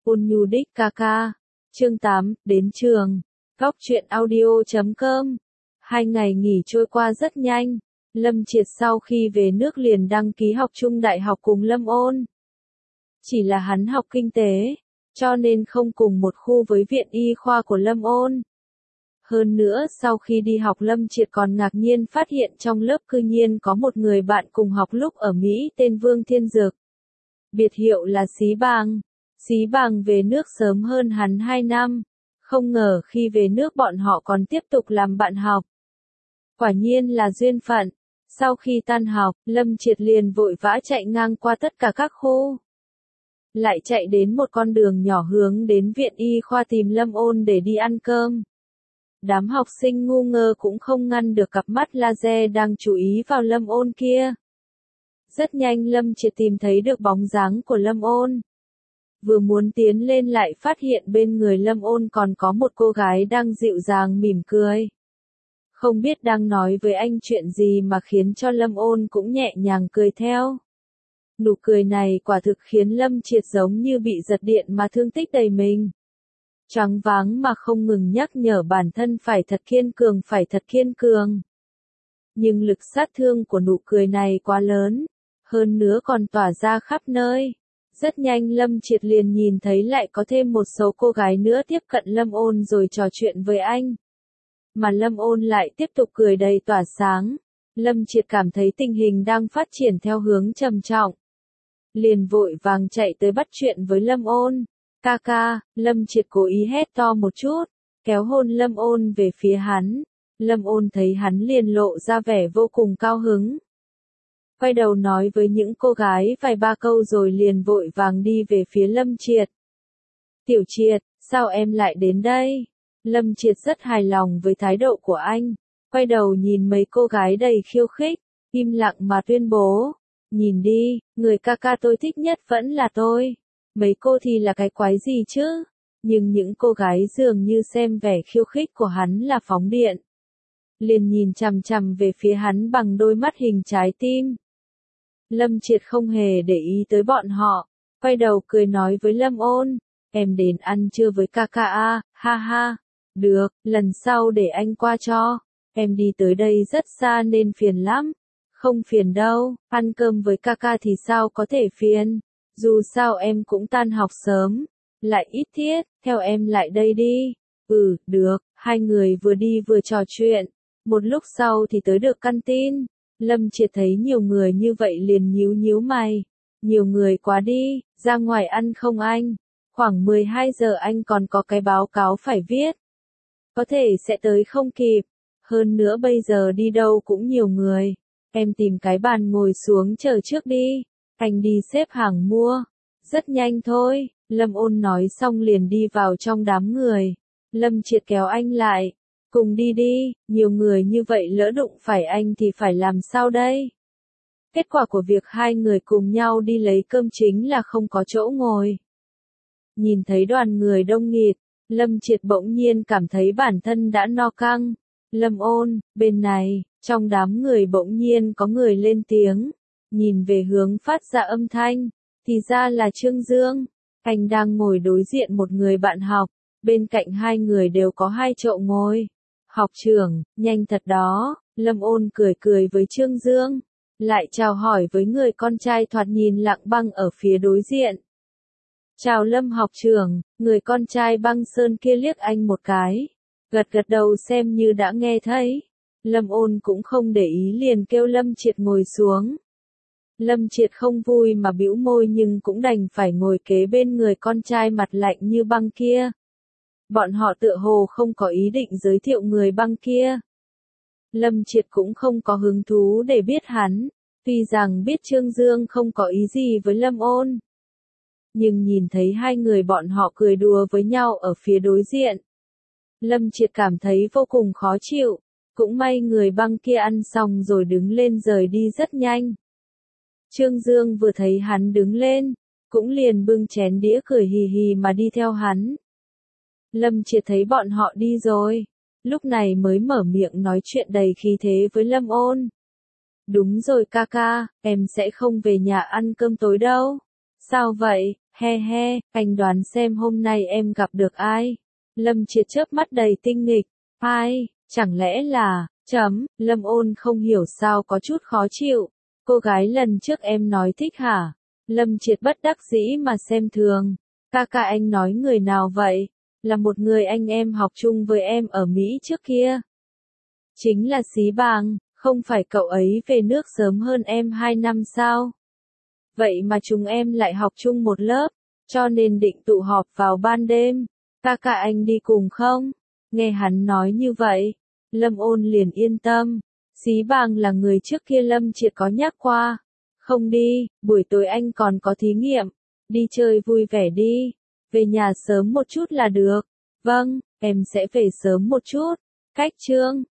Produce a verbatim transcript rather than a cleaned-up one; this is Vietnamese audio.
Ôn nhu đích ca ca. Chương tám, đến trường. Góc truyện audio chấm com. Hai ngày nghỉ trôi qua rất nhanh. Lâm Triệt sau khi về nước liền đăng ký học chung đại học cùng Lâm Ôn. Chỉ là hắn học kinh tế, cho nên không cùng một khu với viện y khoa của Lâm Ôn. Hơn nữa sau khi đi học Lâm Triệt còn ngạc nhiên phát hiện trong lớp cư nhiên có một người bạn cùng học lúc ở Mỹ tên Vương Thiên Dực. Biệt hiệu là Xí Bàng. Xí Bàng về nước sớm hơn hắn hai năm. Không ngờ khi về nước bọn họ còn tiếp tục làm bạn học. Quả nhiên là duyên phận. Sau khi tan học, Lâm Triệt liền vội vã chạy ngang qua tất cả các khu. Lại chạy đến một con đường nhỏ hướng đến viện y khoa tìm Lâm Ôn để đi ăn cơm. Đám học sinh ngu ngơ cũng không ngăn được cặp mắt laser đang chú ý vào Lâm Ôn kia. Rất nhanh Lâm Triệt tìm thấy được bóng dáng của Lâm Ôn. Vừa muốn tiến lên lại phát hiện bên người Lâm Ôn còn có một cô gái đang dịu dàng mỉm cười. Không biết đang nói với anh chuyện gì mà khiến cho Lâm Ôn cũng nhẹ nhàng cười theo. Nụ cười này quả thực khiến Lâm Triệt giống như bị giật điện mà thương tích đầy mình. Choáng váng mà không ngừng nhắc nhở bản thân phải thật kiên cường, phải thật kiên cường. Nhưng lực sát thương của nụ cười này quá lớn, hơn nữa còn tỏa ra khắp nơi. Rất nhanh Lâm Triệt liền nhìn thấy lại có thêm một số cô gái nữa tiếp cận Lâm Ôn rồi trò chuyện với anh. Mà Lâm Ôn lại tiếp tục cười đầy tỏa sáng. Lâm Triệt cảm thấy tình hình đang phát triển theo hướng trầm trọng. Liền vội vàng chạy tới bắt chuyện với Lâm Ôn. Ca ca, Lâm Triệt cố ý hét to một chút, kéo hôn Lâm Ôn về phía hắn. Lâm Ôn thấy hắn liền lộ ra vẻ vô cùng cao hứng. Quay đầu nói với những cô gái vài ba câu rồi liền vội vàng đi về phía Lâm Triệt. Tiểu Triệt, sao em lại đến đây? Lâm Triệt rất hài lòng với thái độ của anh. Quay đầu nhìn mấy cô gái đầy khiêu khích, im lặng mà tuyên bố. Nhìn đi, người ca ca tôi thích nhất vẫn là tôi. Mấy cô thì là cái quái gì chứ? Nhưng những cô gái dường như xem vẻ khiêu khích của hắn là phóng điện. Liền nhìn chằm chằm về phía hắn bằng đôi mắt hình trái tim. Lâm Triệt không hề để ý tới bọn họ. Quay đầu cười nói với Lâm Ôn. Em đến ăn trưa với ca ca à, ha ha. Được, lần sau để anh qua cho. Em đi tới đây rất xa nên phiền lắm. Không phiền đâu, ăn cơm với ca ca thì sao có thể phiền. Dù sao em cũng tan học sớm. Lại ít thiết, theo em lại đây đi. Ừ, được, hai người vừa đi vừa trò chuyện. Một lúc sau thì tới được căn tin. Lâm Triệt thấy nhiều người như vậy liền nhíu nhíu mày. Nhiều người quá đi, ra ngoài ăn không anh? Khoảng mười hai giờ anh còn có cái báo cáo phải viết. Có thể sẽ tới không kịp. Hơn nữa bây giờ đi đâu cũng nhiều người. Em tìm cái bàn ngồi xuống chờ trước đi. Anh đi xếp hàng mua. Rất nhanh thôi. Lâm Ôn nói xong liền đi vào trong đám người. Lâm Triệt kéo anh lại. Cùng đi đi, nhiều người như vậy lỡ đụng phải anh thì phải làm sao đây? Kết quả của việc hai người cùng nhau đi lấy cơm chính là không có chỗ ngồi. Nhìn thấy đoàn người đông nghịt, Lâm Triệt bỗng nhiên cảm thấy bản thân đã no căng. Lâm Ôn, bên này, trong đám người bỗng nhiên có người lên tiếng. Nhìn về hướng phát ra âm thanh, thì ra là Trương Dương. Anh đang ngồi đối diện một người bạn học, bên cạnh hai người đều có hai chỗ ngồi. Học trưởng, nhanh thật đó. Lâm Ôn cười cười với Trương Dương, lại chào hỏi với người con trai thoạt nhìn lặng băng ở phía đối diện. Chào Lâm học trưởng. Người con trai băng sơn kia liếc anh một cái, gật gật đầu xem như đã nghe thấy. Lâm Ôn cũng không để ý liền kêu Lâm Triệt ngồi xuống. Lâm Triệt không vui mà bĩu môi nhưng cũng đành phải ngồi kế bên người con trai mặt lạnh như băng kia. Bọn họ tựa hồ không có ý định giới thiệu người băng kia. Lâm Triệt cũng không có hứng thú để biết hắn, tuy rằng biết Trương Dương không có ý gì với Lâm Ôn. Nhưng nhìn thấy hai người bọn họ cười đùa với nhau ở phía đối diện. Lâm Triệt cảm thấy vô cùng khó chịu, cũng may người băng kia ăn xong rồi đứng lên rời đi rất nhanh. Trương Dương vừa thấy hắn đứng lên, cũng liền bưng chén đĩa cười hì hì mà đi theo hắn. Lâm Triệt thấy bọn họ đi rồi, lúc này mới mở miệng nói chuyện đầy khí thế với Lâm Ôn. Đúng rồi ca ca, em sẽ không về nhà ăn cơm tối đâu. Sao vậy, He he, anh đoán xem hôm nay em gặp được ai? Lâm Triệt chớp mắt đầy tinh nghịch. Ai? Chẳng lẽ là, chấm, Lâm Ôn không hiểu sao có chút khó chịu. Cô gái lần trước em nói thích hả? Lâm Triệt bất đắc dĩ mà xem thường. Ca ca anh nói người nào vậy? Là một người anh em học chung với em ở Mỹ trước kia. Chính là Xí Bàng, không phải cậu ấy về nước sớm hơn em hai năm sao? Vậy mà chúng em lại học chung một lớp, cho nên định tụ họp vào ban đêm. Ca ca anh đi cùng không? Nghe hắn nói như vậy, Lâm Ôn liền yên tâm. Xí Bàng là người trước kia Lâm Triệt có nhắc qua. Không đi, buổi tối anh còn có thí nghiệm. Đi chơi vui vẻ đi. Về nhà sớm một chút là được. Vâng, em sẽ về sớm một chút. Cách chương